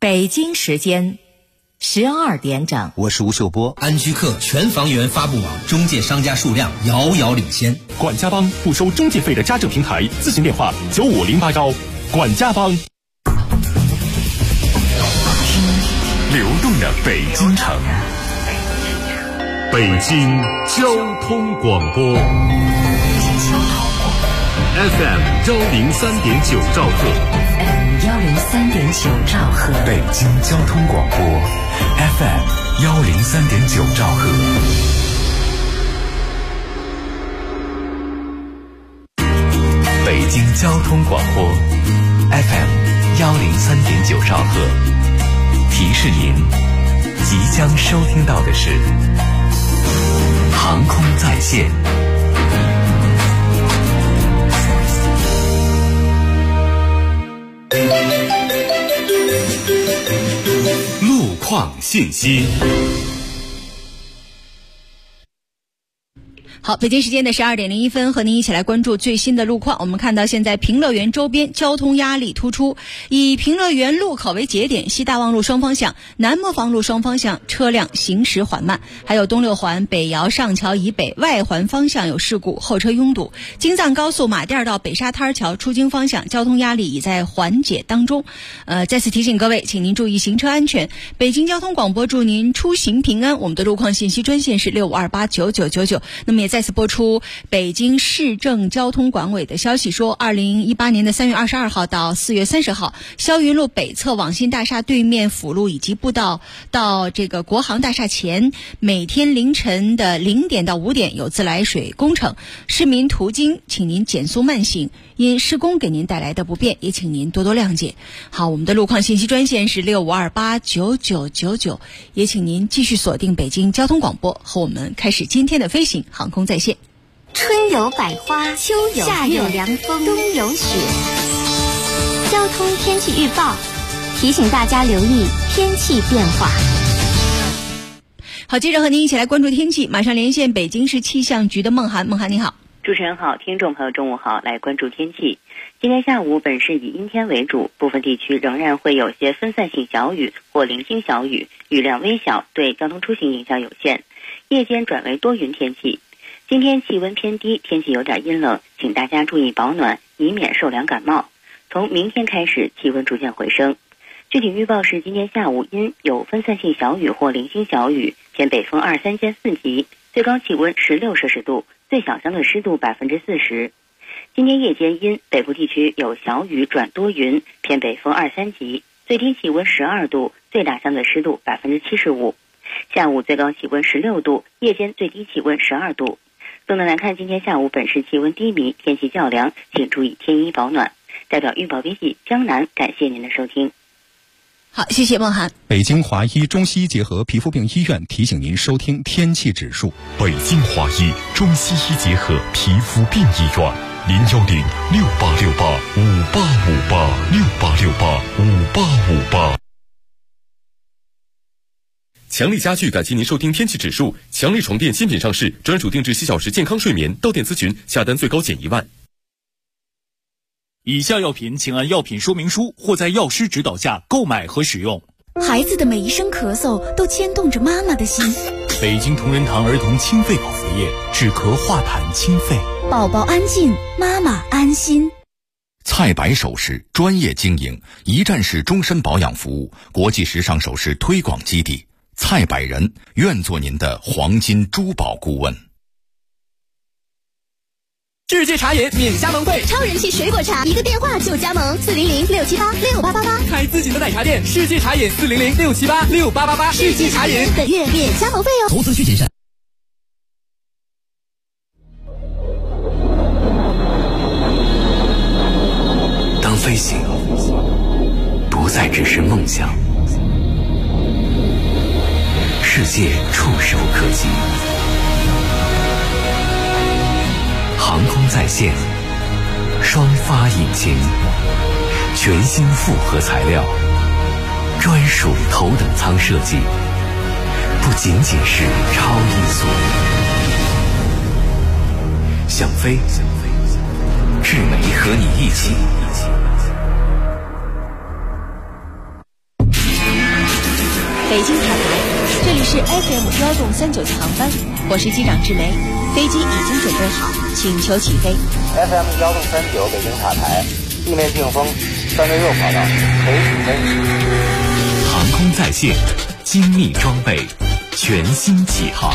北京时间12点整。 我是吴秀波。 安居客全房源发布网中介商家数量遥遥领先。 管家帮不收中介费的家政平台，咨询电话95081。管家帮。 流动的北京城，北京交通广播 FM103.9兆赫 103.9兆赫， 北京交通广播 FM103.9兆赫。北京交通广播 FM103.9兆赫。提示您，即将收听到的是航空在线。路况信息。 好，北京时间的12点01分，和您一起来关注最新的路况。我们看到现在平乐园周边交通压力突出，以平乐园路口为节点，西大望路双方向、南磨坊路双方向车辆行驶缓慢，还有东六环北窑上桥以北外环方向有事故，后车拥堵。京藏高速马甸到北沙滩桥出京方向交通压力已在缓解当中。再次提醒各位，请您注意行车安全。北京交通广播祝您出行平安。我们的路况信息专线是65289999。那么也再次播出北京市政交通管委的消息说，2018年的3月22号到4月30号，霄云路北侧网信大厦对面辅路以及步道到这个国航大厦前，每天凌晨的0点到5点有自来水工程，市民途经请您减速慢行，因施工给您带来的不便，也请您多多谅解。好，我们的路况信息专线是65289999，也请您继续锁定北京交通广播，和我们开始今天的飞行航空在线。 春有百花，秋有夏有凉风，冬有雪。交通天气预报提醒大家留意天气变化。 好，接着和您一起来关注天气，马上连线北京市气象局的孟涵。孟涵你好。 主持人好，听众朋友中午好，来关注天气。今天下午本市以阴天为主，部分地区仍然会有些分散性小雨或零星小雨，雨量微小，对交通出行影响有限。夜间转为多云天气。今天气温偏低，天气有点阴冷，请大家注意保暖，以免受凉感冒。从明天开始，气温逐渐回升。具体预报是今天下午阴有分散性小雨或零星小雨，偏北风2、3兼4级，最高气温16摄氏度，最小相对湿度40%。今天夜间阴，北部地区有小雨转多云，偏北风2、3级，最低气温12度，最大相对湿度75%。下午最高气温16度，夜间最低气温12度。总的来看，今天下午本市气温低迷，天气较凉，请注意添衣保暖。代表预报编辑江南，感谢您的收听。 好，谢谢孟涵。 北京华医中西医结合皮肤病医院提醒您收听天气指数。 北京华医中西医结合皮肤病医院，0106868585858，686858。强力家具感谢您收听天气指数。强力床垫新品上市，专属定制7小时健康睡眠，到店咨询下单最高减1万。 以下药品请按药品说明书或在药师指导下购买和使用。 孩子的每一声咳嗽都牵动着妈妈的心。 北京同仁堂儿童清肺口服液，止咳化痰清肺， 宝宝安静，妈妈安心。 蔡白首饰专业经营，一站式终身保养服务，国际时尚首饰推广基地。蔡百人愿做您的黄金珠宝顾问。 世界茶饮免加盟费， 超人气水果茶，一个电话就加盟，400-678-6888， 开自己的奶茶店。世界茶饮400-678-6888，世界茶饮本月免加盟费哦。 投资需谨慎。 当飞行不再只是梦想，世界触手可及。航空在线，双发引擎，全新复合材料，专属头等舱设计，不仅仅是超音速。想飞，智美和你一起。 北京塔台，这里是 FM1.397航班，我是机长志梅，飞机已经准备好，请求起飞。 FM1.39北京塔台，地面净风3对6跑道，可以起飞。 航空在线，精密装备，全新启航。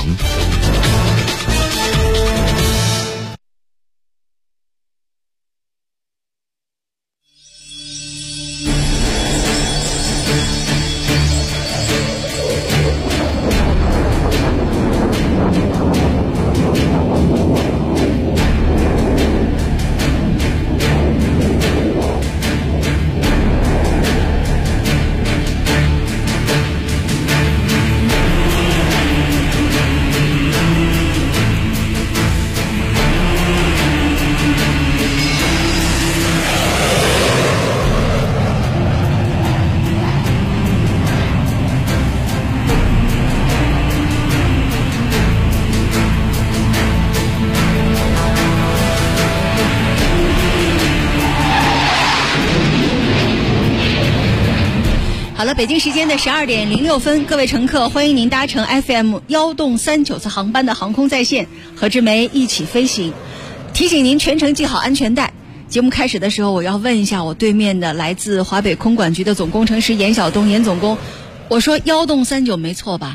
好了，北京时间的12点06分，各位乘客，欢迎您搭乘 FM1.39次航班的航空在线，和志梅一起飞行。提醒您全程系好安全带。节目开始的时候，我要问一下我对面的来自华北空管局的总工程师严晓东，严总工，我说1.39没错吧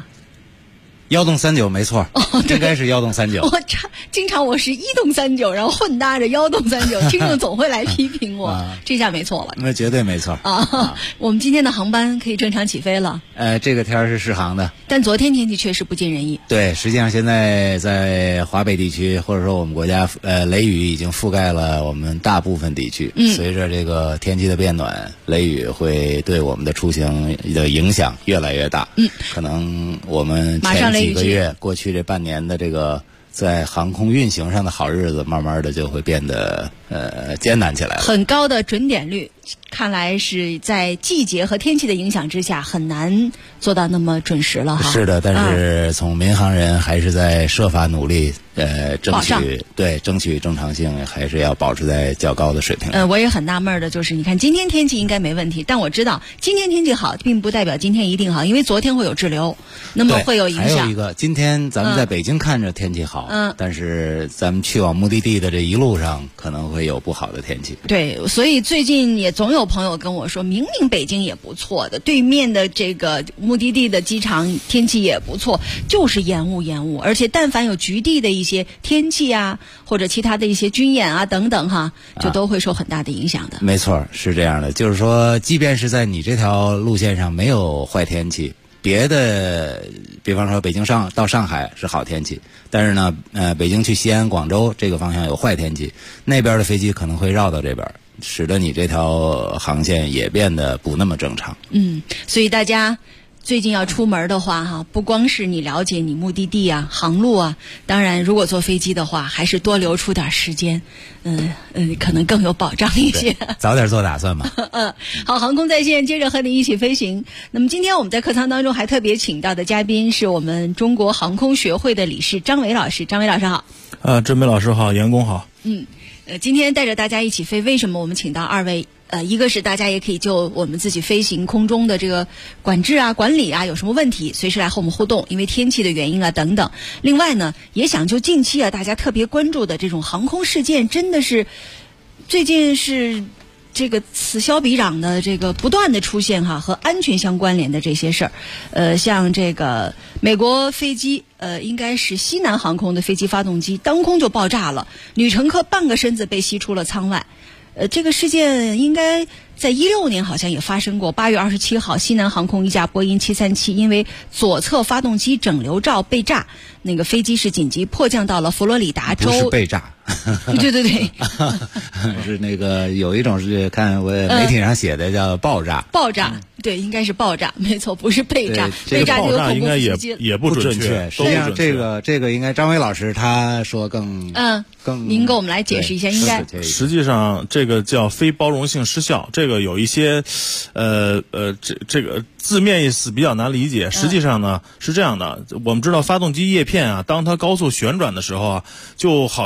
？1.39没错，应该是1.39。 我经常我是1.39，然后混搭着1.39，听众总会来批评我，这下没错了。 那绝对没错啊！我们今天的航班可以正常起飞了。 这个天是适航的， 但昨天天气确实不尽人意。 对，实际上现在在华北地区，或者说我们国家，雷雨已经覆盖了我们大部分地区。随着这个天气的变暖，雷雨会对我们的出行的影响越来越大。可能我们前几个月过去这半年的这个在航空运行上的好日子，慢慢的就会变得艰难起来了。 很高的准点率，看来是在季节和天气的影响之下，很难做到那么准时了哈。 是的，但是从民航人还是在设法努力，争取正常性，还是要保持在较高的水平。 我也很纳闷的，就是你看今天天气应该没问题，但我知道今天天气好，并不代表今天一定好，因为昨天会有滞留，那么会有影响。 还有一个，今天咱们在北京看着天气好，但是咱们去往目的地的这一路上可能会有不好的天气。 对，所以最近也总有朋友跟我说，明明北京也不错的，对面的这个目的地的机场天气也不错，就是延误，而且但凡有局地的一些天气啊，或者其他的一些军演啊等等哈，就都会受很大的影响的。 没错，是这样的，就是说，即便是在你这条路线上没有坏天气，别的，比方说北京到上海是好天气，但是呢，北京去西安、广州这个方向有坏天气，那边的飞机可能会绕到这边，使得你这条航线也变得不那么正常。 所以大家最近要出门的话哈，不光是你了解你目的地啊、航路啊，当然如果坐飞机的话，还是多留出点时间，可能更有保障一些。 早点做打算吧。 好，航空在线接着和你一起飞行。那么今天我们在客舱当中还特别请到的嘉宾是我们中国航空学会的理事张伟老师。张伟老师好。 志梅老师好，严工好。 今天带着大家一起飞，为什么我们请到二位？一个是大家也可以就我们自己飞行空中的这个管制啊、管理啊有什么问题，随时来和我们互动，因为天气的原因啊等等。另外呢，也想就近期啊大家特别关注的这种航空事件，真的是最近是这个此消彼长的这个不断的出现哈，和安全相关联的这些事儿。像这个美国飞机应该是西南航空的飞机发动机当空就爆炸了，女乘客半个身子被吸出了舱外。这个事件应该在16年好像也发生过。8月27号，西南航空一架波音737因为左侧发动机整流罩被炸，那个飞机是紧急迫降到了佛罗里达州。 不是被炸。 对是那个有一种是看我媒体上写的叫爆炸。 爆炸，对，应该是爆炸，没错，不是被炸。被炸就有恐怖袭击， 也不准确。 实际上这个应该张伟老师他说更您给我们来解释一下。应该实际上这个叫非包容性失效，这个有一些这个字面意思比较难理解。实际上呢是这样的，我们知道发动机叶片啊，当它高速旋转的时候啊，就好像是一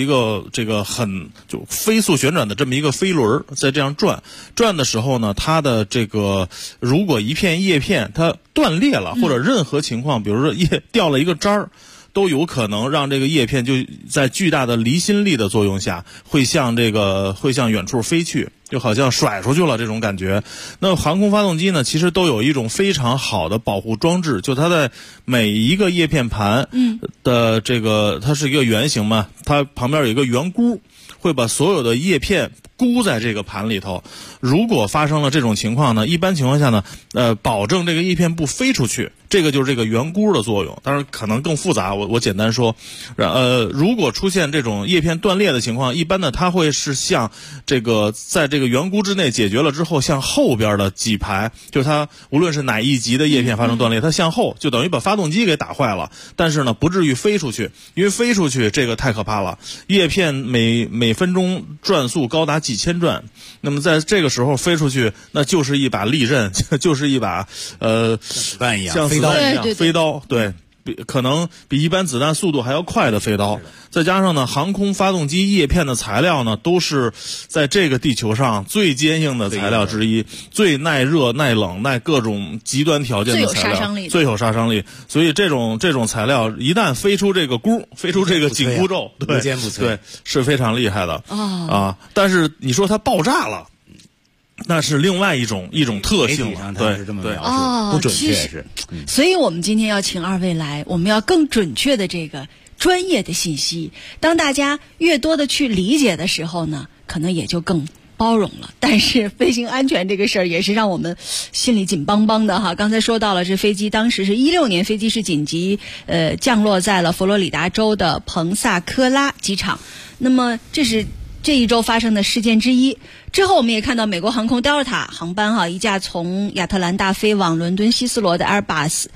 一个这个就飞速旋转的这么一个飞轮，在这样转的时候呢，它的这个如果一片叶片它断裂了，或者任何情况，比如说掉了一个渣儿，都有可能让这个叶片就在巨大的离心力的作用下，会向远处飞去，就好像甩出去了这种感觉。那航空发动机呢，其实都有一种非常好的保护装置，就它在每一个叶片盘的这个，它是一个圆形嘛，它旁边有一个圆箍，会把所有的叶片箍在这个盘里头。如果发生了这种情况呢，一般情况下呢，保证这个叶片不飞出去，这个就是这个圆箍的作用。当然可能更复杂，我简单说，如果出现这种叶片断裂的情况，一般呢它会是向这个在这个圆箍之内解决了之后，向后边的几排，就是它无论是哪一级的叶片发生断裂，它向后就等于把发动机给打坏了，但是呢不至于飞出去，因为飞出去这个太可怕了，叶片每分钟转速高达几千转，那么在这个时候飞出去，那就是一把利刃，就是一把像子弹一样飞刀，对，可能比一般子弹速度还要快的飞刀。再加上呢，航空发动机叶片的材料呢，都是在这个地球上最坚硬的材料之一，最耐热、耐冷、耐各种极端条件的材料，最有杀伤力。所以这种材料一旦飞出这个箍，飞出这个紧箍咒，对，是非常厉害的啊。但是你说它爆炸了，那是另外一种特性了，对， 是这么描述，不准确是。 所以我们今天要请二位来，我们要更准确的这个专业的信息。当大家越多的去理解的时候呢，可能也就更包容了。但是飞行安全这个事儿也是让我们心里紧邦邦的哈。刚才说到了，这飞机当时是16年，飞机是紧急降落在了佛罗里达州的彭萨科拉机场。那么这是这一周发生的事件之一。之后我们也看到美国航空 Delta 航班一架从亚特兰大飞往伦敦希斯罗的 Airbus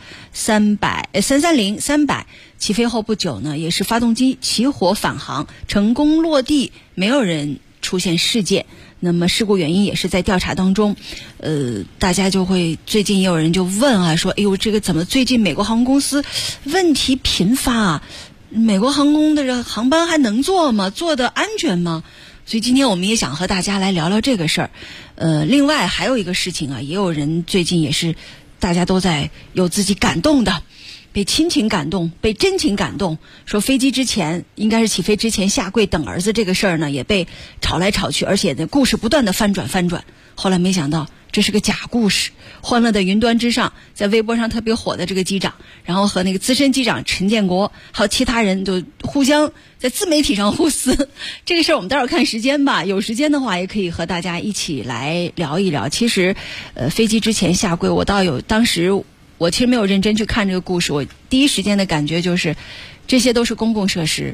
330-300起飞后不久呢，也是发动机起火返航，成功落地，没有人出现事件。那么事故原因也是在调查当中。大家就会最近也有人就问说，哎呦，这个怎么最近美国航空公司问题频发啊？美国航空的这航班还能坐吗？坐的安全吗？所以今天我们也想和大家来聊聊这个事儿。另外还有一个事情也有人最近也是大家都在有自己感动的，被亲情感动，被真情感动，说飞机之前应该是起飞之前下跪等儿子这个事儿呢，也被吵来吵去，而且呢故事不断的翻转，后来没想到这是个假故事。欢乐的云端之上，在微博上特别火的这个机长，然后和那个资深机长陈建国还有其他人就互相在自媒体上互撕。这个事儿我们待会儿看时间吧，有时间的话也可以和大家一起来聊一聊。其实飞机之前下跪，当时我其实没有认真去看这个故事，我第一时间的感觉就是这些都是公共设施，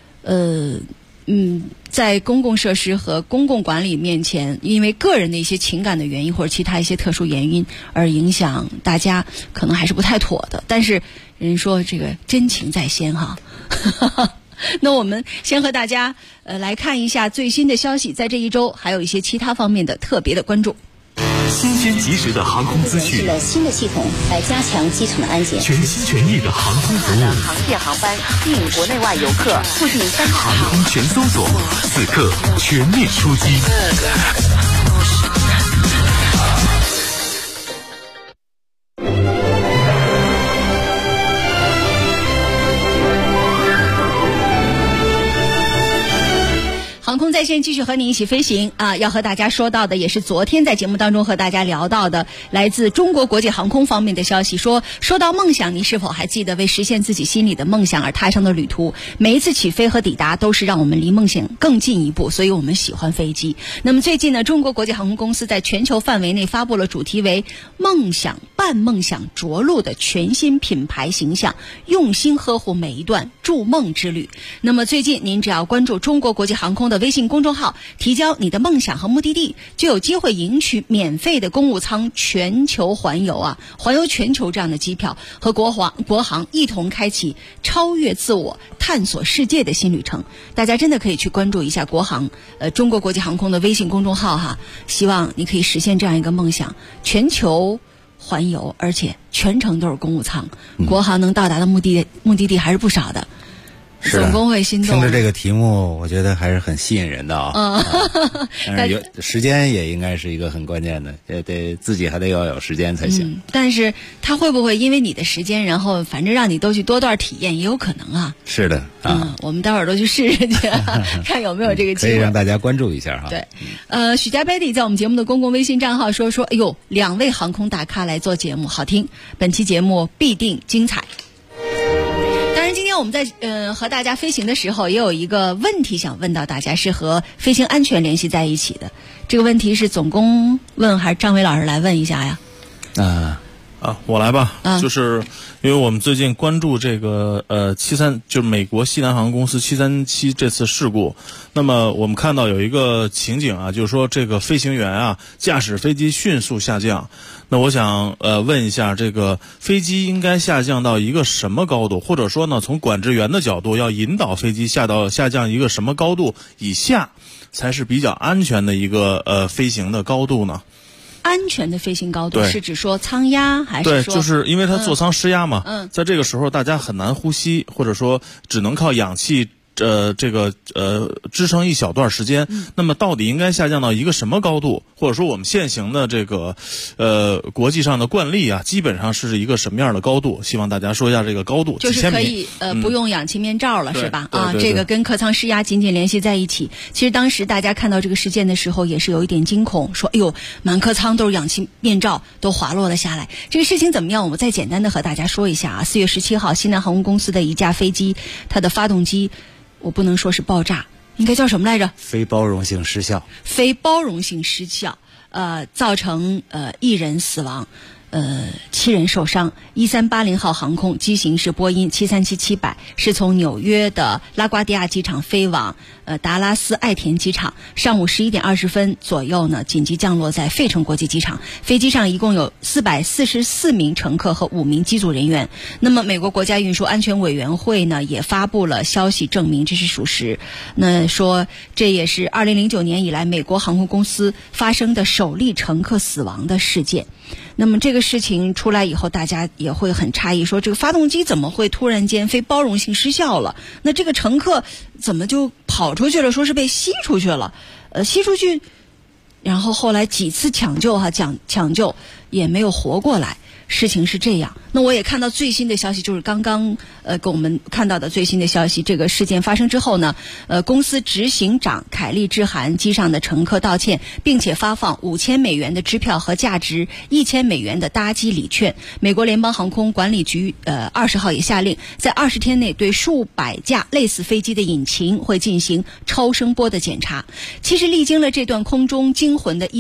在公共设施和公共管理面前，因为个人的一些情感的原因或者其他一些特殊原因而影响大家，可能还是不太妥的。但是人说这个真情在先哈。那我们先和大家来看一下最新的消息，在这一周还有一些其他方面的特别的关注。 新鲜及时的航空资讯， 了新的系统来加强机场的安检， 全心全意的航空服务， 航线航班吸引国内外游客，促进3大航空全搜索，此刻全面出击。 航空在线继续和你一起飞行要和大家说到的也是昨天在节目当中和大家聊到的来自中国国际航空方面的消息，说到梦想，你是否还记得为实现自己心里的梦想而踏上的旅途？每一次起飞和抵达都是让我们离梦想更进一步，所以我们喜欢飞机。那么最近呢，中国国际航空公司在全球范围内发布了主题为梦想伴梦想着陆的全新品牌形象，用心呵护每一段筑梦之旅。那么最近您只要关注中国国际航空的微信公众号，提交你的梦想和目的地，就有机会赢取免费的公务舱全球环游环游全球这样的机票，和国航一同开启超越自我、探索世界的新旅程。大家真的可以去关注一下国航中国国际航空的微信公众号希望你可以实现这样一个梦想，全球环游，而且全程都是公务舱。国航能到达的目的地还是不少的。 总工会心动。 听着这个题目，我觉得还是很吸引人的啊。但是时间也应该是一个很关键的，得自己还得要有时间才行。 但是他会不会因为你的时间，然后反正让你都去多段体验，也有可能啊。 是的啊， 我们待会儿都去试试去，看有没有这个机会。 可以让大家关注一下哈。 对，许家 Betty 在我们节目的公共微信账号说，哎呦，2位航空大咖来做节目，好听，本期节目必定精彩。当然，今天我们在和大家飞行的时候，也有一个问题想问到大家，是和飞行安全联系在一起的。这个问题是总工问还是张伟老师来问一下呀？ 我来吧。就是因为我们最近关注这个就是美国西南航空公司737这次事故，那么我们看到有一个情景啊，就是说这个飞行员啊驾驶飞机迅速下降。那我想问一下，这个飞机应该下降到一个什么高度，或者说呢，从管制员的角度要引导飞机下降一个什么高度以下才是比较安全的一个飞行的高度呢？ 安全的飞行高度是指说舱压还是说？ 对，就是因为它座舱失压嘛，在这个时候大家很难呼吸，或者说只能靠氧气支撑一小段时间。那么到底应该下降到一个什么高度，或者说我们现行的这个国际上的惯例啊，基本上是一个什么样的高度？希望大家说一下这个高度。 就是可以不用氧气面罩了，是吧？ 对， 这个跟客舱失压紧紧联系在一起。其实当时大家看到这个事件的时候，也是有一点惊恐，说哎呦，满客舱都是氧气面罩，都滑落了下来。这个事情怎么样？我们再简单的和大家说一下啊。4月17号，西南航空公司的一架飞机，它的发动机，我不能说是爆炸，应该叫什么来着？ 非包容性失效。 非包容性失效，造成1人死亡，7人受伤。1380号航空机型是波音737-700，是从纽约的拉瓜迪亚机场飞往达拉斯爱田机场。上午11点20分左右呢，紧急降落在费城国际机场。飞机上一共有444名乘客和5名机组人员。那么，美国国家运输安全委员会呢也发布了消息，证明这是属实。那说这也是2009年以来美国航空公司发生的首例乘客死亡的事件。那么这个事情出来以后，大家也会很诧异，说这个发动机怎么会突然间非包容性失效了？那这个乘客怎么就跑出去了？说是被吸出去了，吸出去，然后后来几次抢救抢救也没有活过来。事情是这样。那我也看到最新的消息，就是刚刚给我们看到的最新的消息。这个事件发生之后呢，公司执行长凯利致函机上的乘客道歉，并且发放$5000的支票和价值$1000的搭机礼券。美国联邦航空管理局20号也下令，在20天内对数百架类似飞机的引擎会进行超声波的检查。其实历经了这段空中惊魂的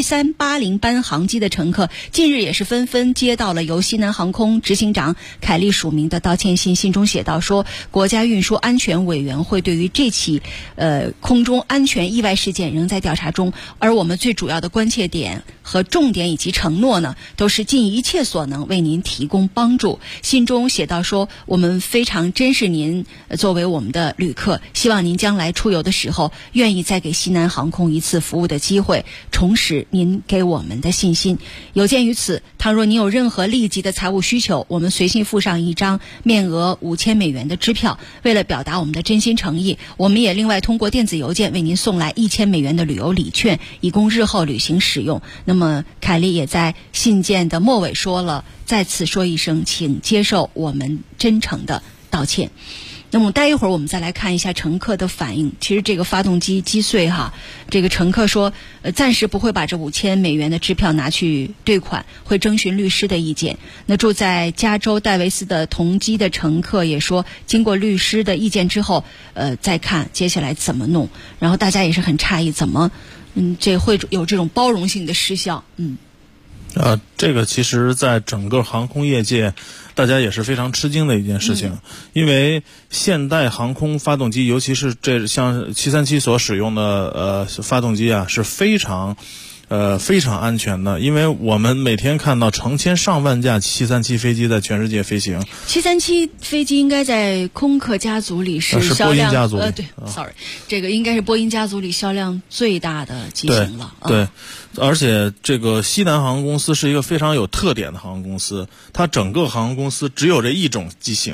1380班航机的乘客，近日也是纷纷接到了由西南航空执行长凯利署名的道歉信，信中写道说，国家运输安全委员会对于这起空中安全意外事件仍在调查中，而我们最主要的关切点和重点以及承诺呢，都是尽一切所能为您提供帮助。信中写道说，我们非常珍视您作为我们的旅客，希望您将来出游的时候愿意再给西南航空一次服务的机会，重拾您给我们的信心。有鉴于此，倘若您有任何立即的财务需求，我们随信附上一张面额$5000的支票。为了表达我们的真心诚意，我们也另外通过电子邮件为您送来$1000的旅游礼券，以供日后旅行使用。那么凯利也在信件的末尾说了，再次说一声，请接受我们真诚的道歉。那么待一会儿我们再来看一下乘客的反应。其实这个发动机击碎哈，这个乘客说暂时不会把这$5000的支票拿去兑款，会征询律师的意见。那住在加州戴维斯的同机的乘客也说，经过律师的意见之后再看接下来怎么弄。然后大家也是很诧异，怎么这会有这种包容性的失效。 这个其实在整个航空业界大家也是非常吃惊的一件事情。因为现代航空发动机，尤其是这像737所使用的发动机啊，是非常安全的。因为我们每天看到成千上万架737飞机在全世界飞行。737 飞机应该在空客家族里是销量波音家族 sorry， 这个应该是波音家族里销量最大的机型了。 对，而且这个西南航空公司是一个非常有特点的航空公司，它整个航空公司只有这一种机型，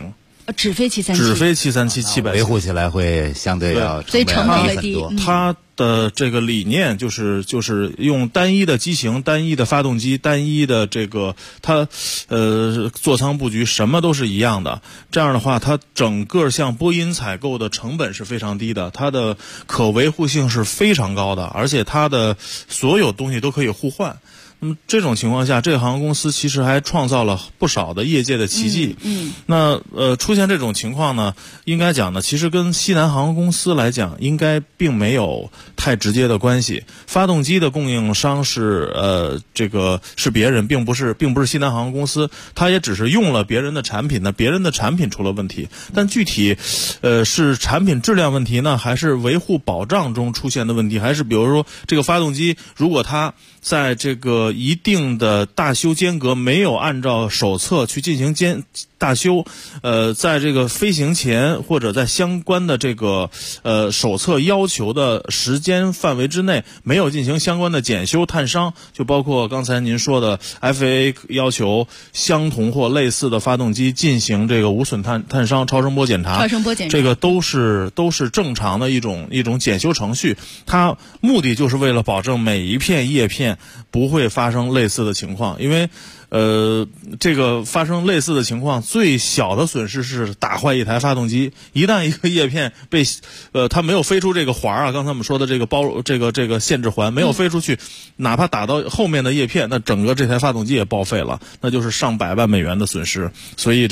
只飞737， 只飞737-700， 维护起来会相对要所以成本会低。 它的这个理念就是用单一的机型、单一的发动机、单一的这个它座舱布局什么都是一样的。这样的话，它整个像波音采购的成本是非常低的，它的可维护性是非常高的，而且它的所有东西都可以互换。那么这种情况下，这个航空公司其实还创造了不少的业界的奇迹。那出现这种情况呢，应该讲呢，其实跟西南航空公司来讲，应该并没有太直接的关系。发动机的供应商是这个是别人，并不是西南航空公司，它也只是用了别人的产品呢，别人的产品出了问题。但具体是产品质量问题呢，还是维护保障中出现的问题，还是比如说这个发动机如果它在这个一定的大修间隔没有按照手册去进行大修，在这个飞行前或者在相关的这个手册要求的时间范围之内没有进行相关的检修探伤，就包括刚才您说的 FAA 要求相同或类似的发动机进行这个无损探伤超声波检查，这个都是正常的一种检修程序。它目的就是为了保证每一片叶片不会发生类似的情况，因为这个发生类似的情况，最小的损失是打坏一台发动机。一旦一个叶片被它没有飞出这个环啊，刚才我们说的这个限制环没有飞出去，哪怕打到后面的叶片，那整个这台发动机也报废了，那就是上百万美元的损失。所以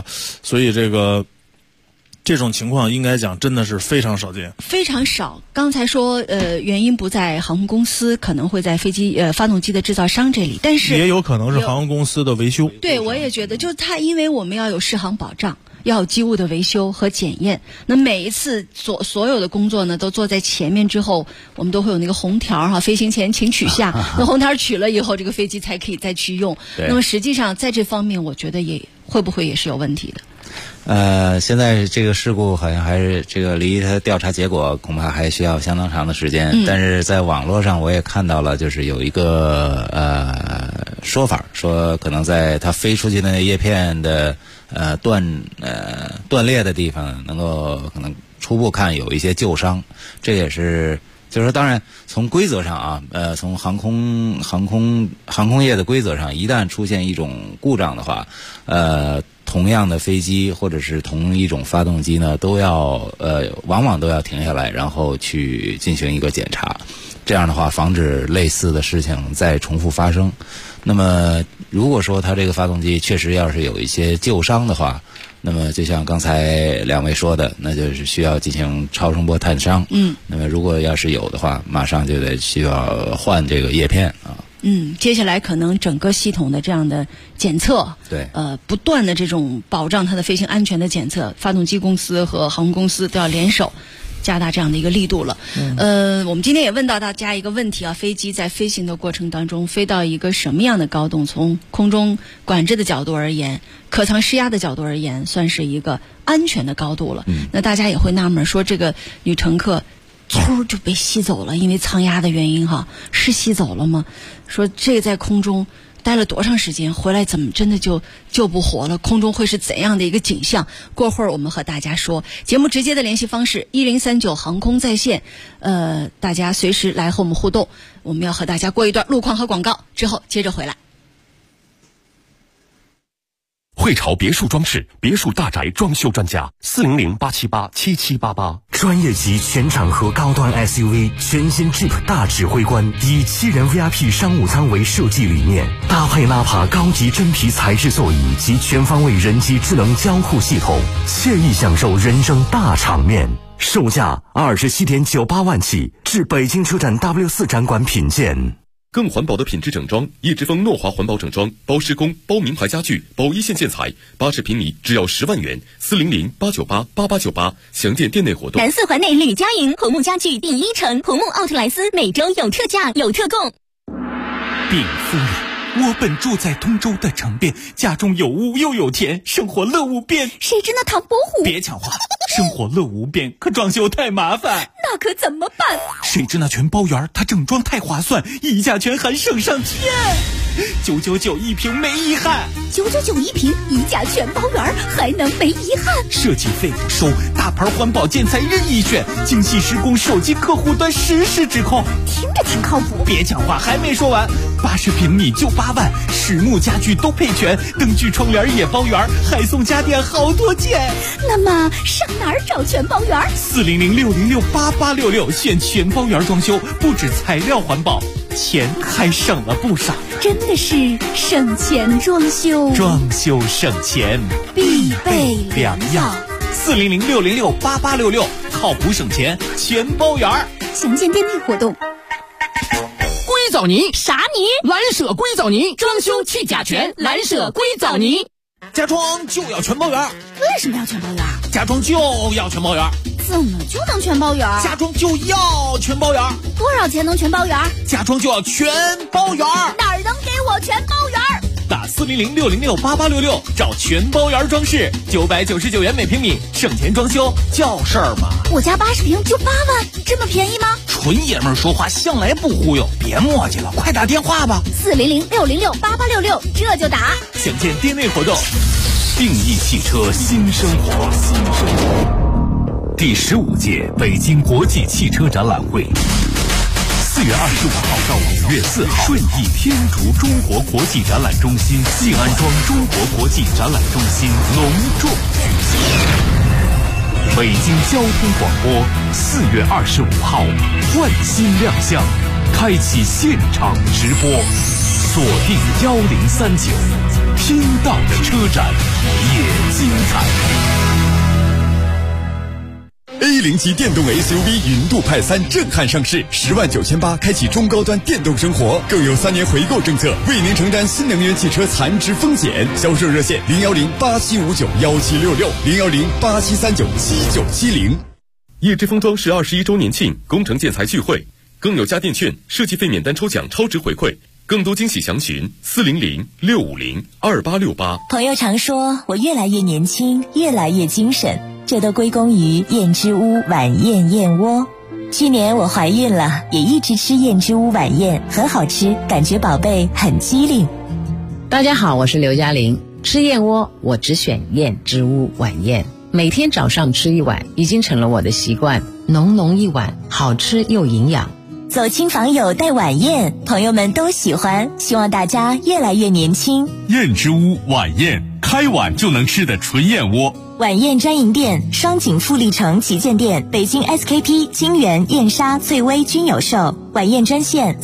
这种情况应该讲真的是非常少见， 非常少。刚才说原因不在航空公司，可能会在发动机的制造商这里，但是也有可能是航空公司的维修。 对，我也觉得，就是它，因为我们要有适航保障，要有机务的维修和检验。那每一次所有的工作呢，都坐在前面之后，我们都会有那个红条哈，飞行前请取下。那红条取了以后，这个飞机才可以再去用。那么实际上在这方面，我觉得也会不会也是有问题的。 现在这个事故好像还是这个离它调查结果恐怕还需要相当长的时间。但是在网络上我也看到了，就是有一个说法，说可能在它飞出去的那叶片的断裂的地方，可能初步看有一些旧伤。这也是就是说，当然从规则上啊，从航空业的规则上，一旦出现一种故障的话，同样的飞机或者是同一种发动机呢，往往都要停下来，然后去进行一个检查。这样的话，防止类似的事情再重复发生。那么，如果说它这个发动机确实要是有一些旧伤的话，那么就像刚才两位说的，那就是需要进行超声波探伤。那么如果要是有的话，马上就得需要换这个叶片啊。 接下来可能整个系统的这样的检测， 对， 不断的这种保障它的飞行安全的检测，发动机公司和航空公司都要联手加大这样的一个力度了。我们今天也问到大家一个问题啊，飞机在飞行的过程当中飞到一个什么样的高度，从空中管制的角度而言，客舱施压的角度而言，算是一个安全的高度了。那大家也会纳闷说，这个女乘客就被吸走了，因为舱压的原因哈，是吸走了吗？说这个在空中待了多长时间，回来怎么真的就救不活了？空中会是怎样的一个景象？过会儿我们和大家说。节目直接的联系方式1039航空在线，大家随时来和我们互动。我们要和大家过一段路况和广告，之后接着回来。 汇潮别墅装饰别墅大宅装修专家400-878-7788， 专业级全场合高端 SUV 全新 Jeep 大指挥官，以7人 VIP 商务舱为设计理念，搭配纳帕高级真皮材质座椅及全方位人机智能交互系统，惬意享受人生大场面。售价27.98万起，至北京车站 W4 展馆品鉴。 更环保的品质整装，叶之峰诺华环保整装，包施工，包名牌家具，包一线建材，80平米只要10万元，400-898-8898，详见店内活动。 南四环内吕家营红木家具第1城，红木奥特莱斯每周有特价有特供。 禀夫人，我本住在通州的城边，家中有屋又有田，生活乐无边。 谁知那唐伯虎？ 别抢话，生活乐无边，可装修太麻烦。 那可怎么办？ 谁知那全包圆，它整装太划算，溢价全含省上天。 999一瓶没遗憾 ，999一瓶，宜家全包圆，还能没遗憾？ 设计费不收，大牌环保建材任意选，精细施工，手机客户端实时指控， 听着挺靠谱。 别讲话，还没说完，80平米就8万，实木家具都配全，灯具窗帘也包圆，还送家电好多件。 那么上哪儿找全包圆？400-606-8866，选全包圆装修，不止材料环保，钱还省了不少。真的是省钱装修， 装修省钱必备良药。 400-606-8866，靠谱省钱，全包圆。 详见店内活动。 硅藻泥啥泥？ 蓝舍硅藻泥，装修去甲醛，蓝舍硅藻泥。 家装就要全包圆。 为什么要全包圆？ 家装就要全包圆。 怎么就能全包圆？ 家装就要全包圆。 多少钱能全包圆？ 家装就要全包圆。 哪儿能给我全包圆？ 打400-606-8866，找全包圆装饰，999元每平米，省钱装修叫事儿吗？ 我家80平就8万，这么便宜吗？ 纯爷们儿说话向来不忽悠，别磨叽了，快打电话吧。 400-606-8866，这就打。 详见店内活动。定义汽车新生活， 第15届北京国际汽车展览会，4月25号到5月4号，顺义天竺中国国际展览中心静安庄中国国际展览中心隆重举行。北京交通广播4月25号换新亮相，开启现场直播，锁定1039，听到的车展也精彩。 A0级电动 SUV 云度派3震撼上市，10.98万开启中高端电动生活，更有3年回购政策，为您承担新能源汽车残值风险。销售热线010-8759-1766，010-8739-7970。 叶之封装21周年庆工程建材聚会，更有家电券、设计费免单抽奖超值回馈，更多惊喜详询400-650-2868。 朋友常说我越来越年轻，越来越精神，这都归功于燕之屋晚宴燕窝。去年我怀孕了，也一直吃燕之屋晚宴，很好吃，感觉宝贝很机灵。 大家好，我是刘嘉玲。吃燕窝我只选燕之屋晚宴，每天早上吃一碗，已经成了我的习惯，浓浓一碗，好吃又营养。 走亲访友带晚宴，朋友们都喜欢，希望大家越来越年轻。 燕之屋晚宴，开碗就能吃的纯燕窝。 晚宴专营店：双井富力城旗舰店、北京 SKP、金源、燕莎、翠微均有售。晚宴专线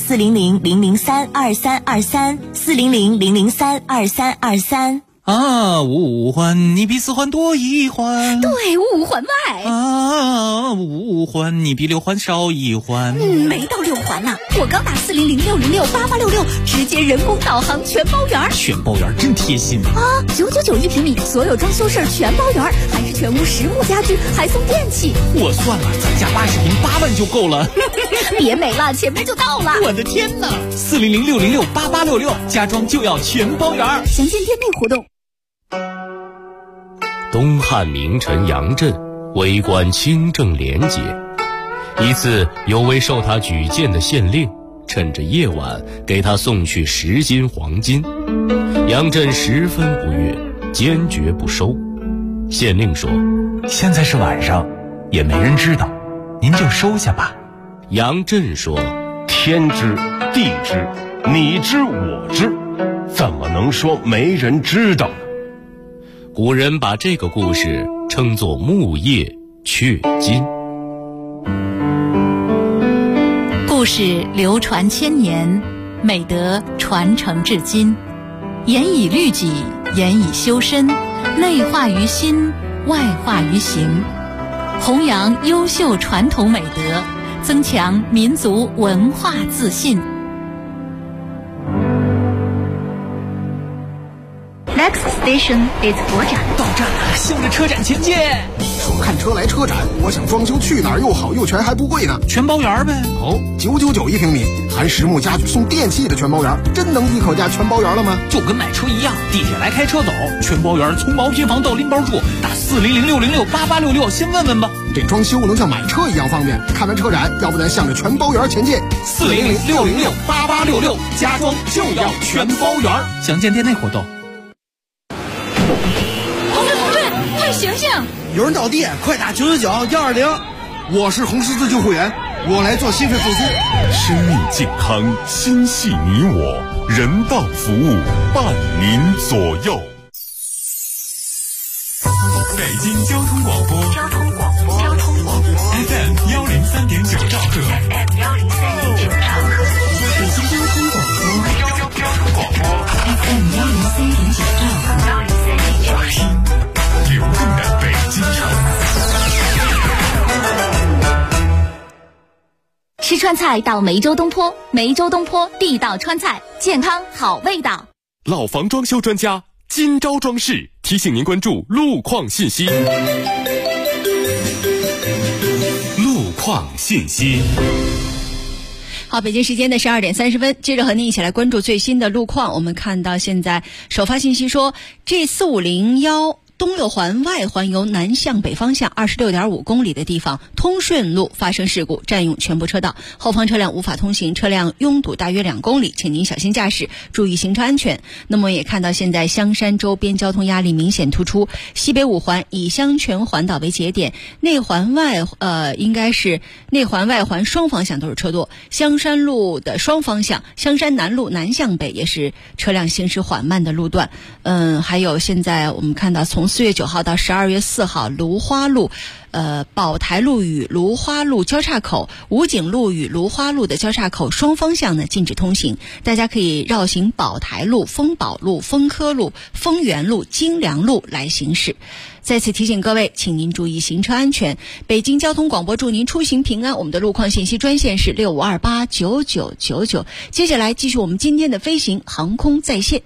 400-003-2323，400-003-2323。 啊，五环你比4环多1环， 对，5环外啊，5环你比6环少1环， 没到6环呢。我刚打400-606-8866，直接人工导航全包圆。 全包圆真贴心啊！999一平米，所有装修事儿全包圆，还是全屋实木家具，还送电器。 我算了，咱家80平8万就够了。 别美了，前面就到了。 我的天哪！400-606-8866，家装就要全包圆。 详见店内活动。 东汉名臣杨震为官清正廉洁，一次有位受他举荐的县令趁着夜晚给他送去10斤黄金，杨震十分不悦，坚决不收。县令说： 现在是晚上，也没人知道，您就收下吧。 杨震说： 天知地知，你知我知，怎么能说没人知道呢？ 古人把这个故事称作木叶雀金。 故事流传千年，美德传承至今，严以律己，严以修身，内化于心，外化于行，弘扬优秀传统美德，增强民族文化自信。 Next station is 国展。 到站了，向着车展前进。 说看车来车展，我想装修去哪儿又好又全还不贵呢？ 全包圆呗。 哦，999一平米，含实木家具送电器的全包圆，真能一口价全包圆了吗？ 就跟买车一样，地铁来开车走，全包圆从毛坯房到拎包住，打400-606-8866，先问问吧。 这装修能像买车一样方便。看完车展，要不咱向着全包园前进。 400-606-8866，家装就要全包园。详见店内活动。 同志，快醒醒！ 有人倒地，快打999-120。我是红十字救护员，我来做心肺复苏。 生命健康，心系你我，人道服务伴您左右。 北京交通广播FM 103.9兆赫， 北京交通广播 FM 103.9兆赫， 流动的北京城。 吃川菜到梅州东坡，梅州东坡地道川菜，健康好味道。 老房装修专家金招装饰提醒您关注路况信息。 路况信息。 好，北京时间的12点30分，接着和您一起来关注最新的路况。我们看到现在首发信息说 G4501东六环外环由南向北方向26.5公里的地方，通顺路发生事故，占用全部车道，后方车辆无法通行，车辆拥堵大约2公里，请您小心驾驶，注意行车安全。那么也看到现在香山周边交通压力明显突出，西北5环以香泉环岛为节点，内环外应该是内环外环双方向都是车多，香山路的双方向，香山南路南向北也是车辆行驶缓慢的路段。还有现在我们看到从4月9号到12月4号，芦花路、宝台路与芦花路交叉口、武警路与芦花路的交叉口双方向呢禁止通行，大家可以绕行宝台路、丰宝路、丰科路、丰源路、金良路来行驶。再次提醒各位，请您注意行车安全。北京交通广播祝您出行平安。我们的路况信息专线是65289999。接下来继续我们今天的飞行航空在线。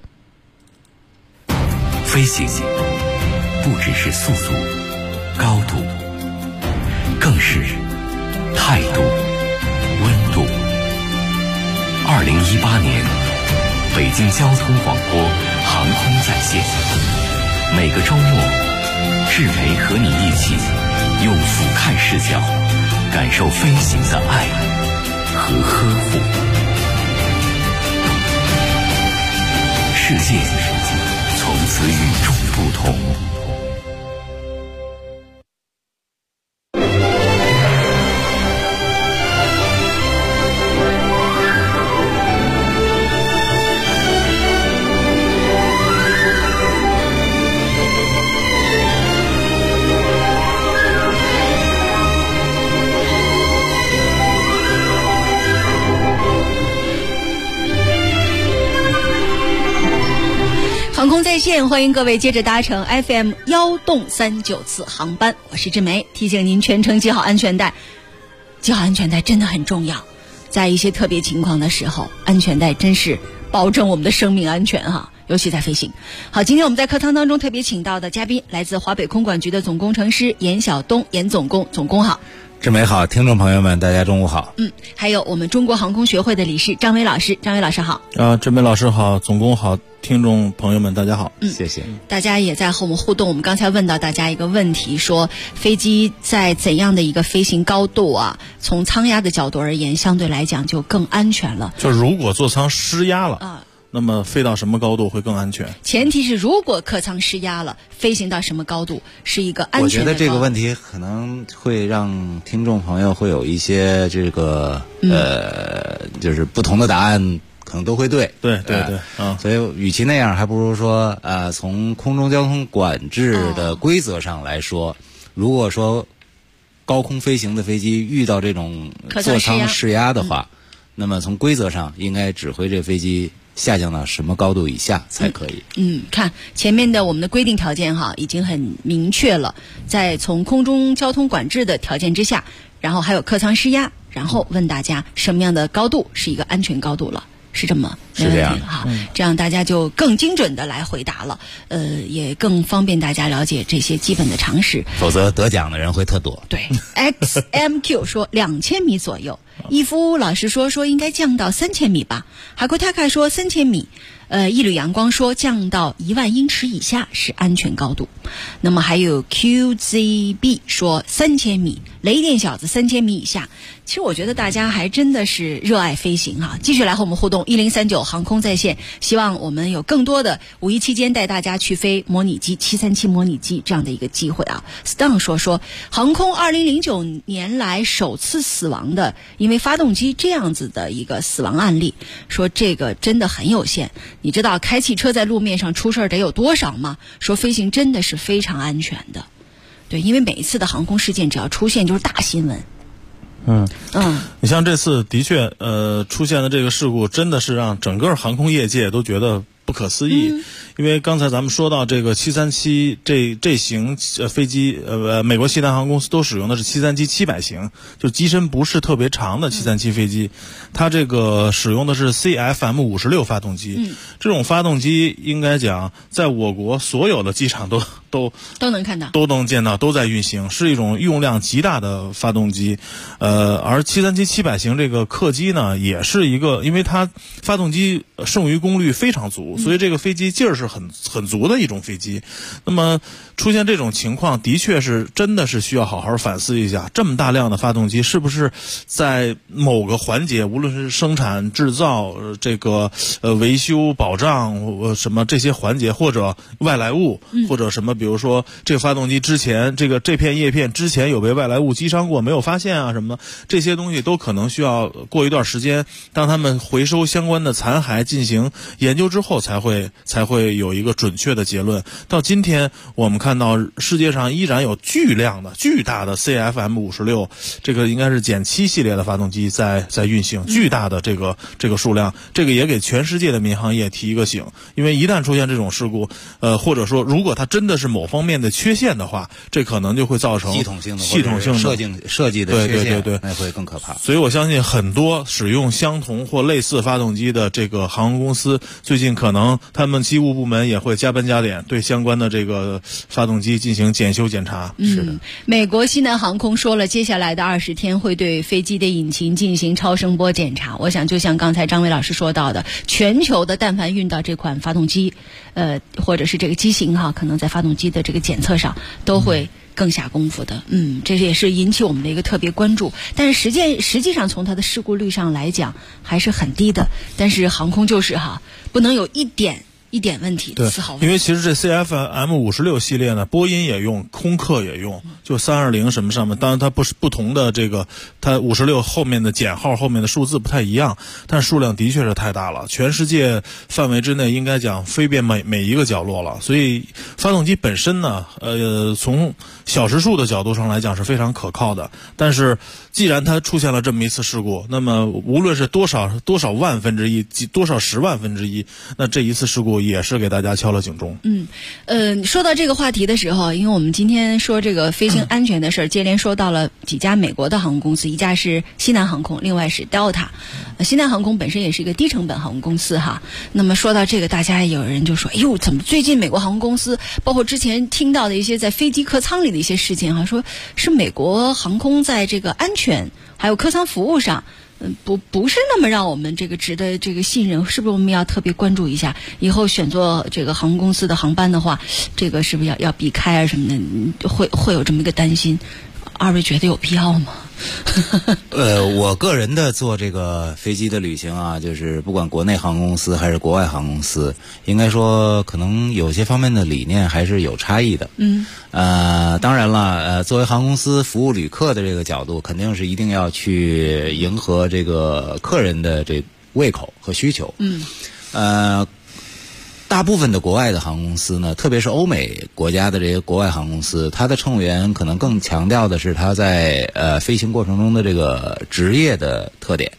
飞行不只是速度、高度，更是态度、温度。2018年，北京交通广播航空在线，每个周末，志培和你一起用俯瞰视角，感受飞行的爱和呵护。世界从此与众不同。 航空在线，欢迎各位接着搭乘 FM 1动39次航班，我是志梅，提醒您全程系好安全带。系好安全带真的很重要，在一些特别情况的时候，安全带真是保证我们的生命安全哈，尤其在飞行。好，今天我们在课堂当中特别请到的嘉宾来自华北空管局的总工程师严晓东，严总工，总工好。 志梅好，听众朋友们大家中午好。 还有我们中国航空学会的理事张伟老师，张伟老师好。 志梅老师好，总工好，听众朋友们大家好。 谢谢。 大家也在和我们互动，我们刚才问到大家一个问题，说飞机在怎样的一个飞行高度啊，从舱压的角度而言，相对来讲就更安全了。 就如果座舱失压了那么飞到什么高度会更安全？ 前提是如果客舱失压了，飞行到什么高度是一个安全的高度。 我觉得这个问题可能会让听众朋友会有一些这个就是不同的答案，可能都会对。 对所以与其那样，还不如说从空中交通管制的规则上来说，如果说高空飞行的飞机遇到这种座舱失压的话，那么从规则上应该指挥这飞机下降到什么高度以下才可以。 看前面的我们的规定条件哈，已经很明确了，在从空中交通管制的条件之下，然后还有客舱失压，然后问大家什么样的高度是一个安全高度了，是这么是这样的哈，这样大家就更精准的来回答了，也更方便大家了解这些基本的常识。 否则得奖的人会特多。 对，XMQ 说2000米左右，伊夫老师说应该降到3000米吧，海阔泰凯说3000米。一缕阳光说降到1万英尺以下是安全高度。那么还有 QZB 说3000米，雷电小子3000米以下。其实我觉得大家还真的是热爱飞行哈，继续来和我们互动。1039航空在线，希望我们有更多的五一期间带大家去飞模拟机737模拟机这样的一个机会啊。Stone 说航空2009年来首次死亡的因为发动机这样子的一个死亡案例，说这个真的很有限。你知道开汽车在路面上出事得有多少吗？说飞行真的是非常安全的。对，因为每一次的航空事件只要出现就是大新闻。 你像这次的确出现的这个事故真的是让整个航空业界都觉得不可思议。因为刚才咱们说到这个737这型飞机，美国西南航空公司都使用的是737-700型，就机身不是特别长的737飞机，它这个使用的是 CFM56 发动机。这种发动机应该讲在我国所有的机场都能看到， 都能见到，都在运行，是一种用量极大的发动机。而737-700型这个客机呢，也是一个，因为它发动机剩余功率非常足，所以这个飞机劲儿是很足的一种飞机。那么出现这种情况，的确是真的是需要好好反思一下，这么大量的发动机是不是在某个环节，无论是生产制造这个维修保障什么这些环节，或者外来物，或者什么比如说这个发动机之前这片叶片之前有被外来物击伤过没有发现啊什么，这些东西都可能需要过一段时间，当他们回收相关的残骸进行研究之后才会有一个准确的结论。到今天我们看到世界上依然有巨大的 CFM56， 这个应该是减7系列的发动机在运行，巨大的这个数量，这个也给全世界的民航业提一个醒。因为一旦出现这种事故，或者说如果它真的是某方面的缺陷的话，这可能就会造成系统性的设计的缺陷， 对， 那会更可怕。 所以我相信很多使用相同或类似发动机的这个航空公司，最近可能他们机务部门也会加班加点，对相关的这个发动机进行检修检查。 是的，美国西南航空说了，接下来的20天会对飞机的引擎进行超声波检查。我想就像刚才张伟老师说到的，全球的但凡运到这款发动机，或者是这个机型哈，可能在发动机的这个检测上都会更下功夫的。这也是引起我们的一个特别关注。但是实际上从它的事故率上来讲还是很低的。但是航空就是不能有一点问题，丝毫问题。 因为其实这 CFM56 系列呢，波音也用，空客也用，就320什么上面，当然它不同的这个，它56后面的减号后面的数字不太一样，但是数量的确是太大了，全世界范围之内应该讲飞遍每一个角落了。所以发动机本身呢，从小时数的角度上来讲是非常可靠的。但是既然它出现了这么一次事故，那么无论是多少万分之一，多少10万分之一，那这一次事故也是给大家敲了警钟。 说到这个话题的时候，因为我们今天说这个飞行安全的事儿，接连说到了几家美国的航空公司，一家是西南航空，另外是 Delta。西南航空本身也是一个低成本航空公司哈。那么说到这个，大家有人就说，哎呦，怎么最近美国航空公司，包括之前听到的一些在飞机客舱里的一些事情说是美国航空在这个安全还有客舱服务上。不是那么让我们这个值得这个信任，是不是我们要特别关注一下？以后选做这个航空公司的航班的话，这个是不是要避开啊什么的？会有这么一个担心？二位觉得有必要吗？ 我个人的做这个飞机的旅行啊，就是不管国内航空公司还是国外航空公司，应该说可能有些方面的理念还是有差异的。当然了，作为航空公司服务旅客的这个角度，肯定是一定要去迎合这个客人的这胃口和需求。大部分的国外的航空公司呢，特别是欧美国家的这些国外航空公司，它的乘务员可能更强调的是他在飞行过程中的这个职业的特点。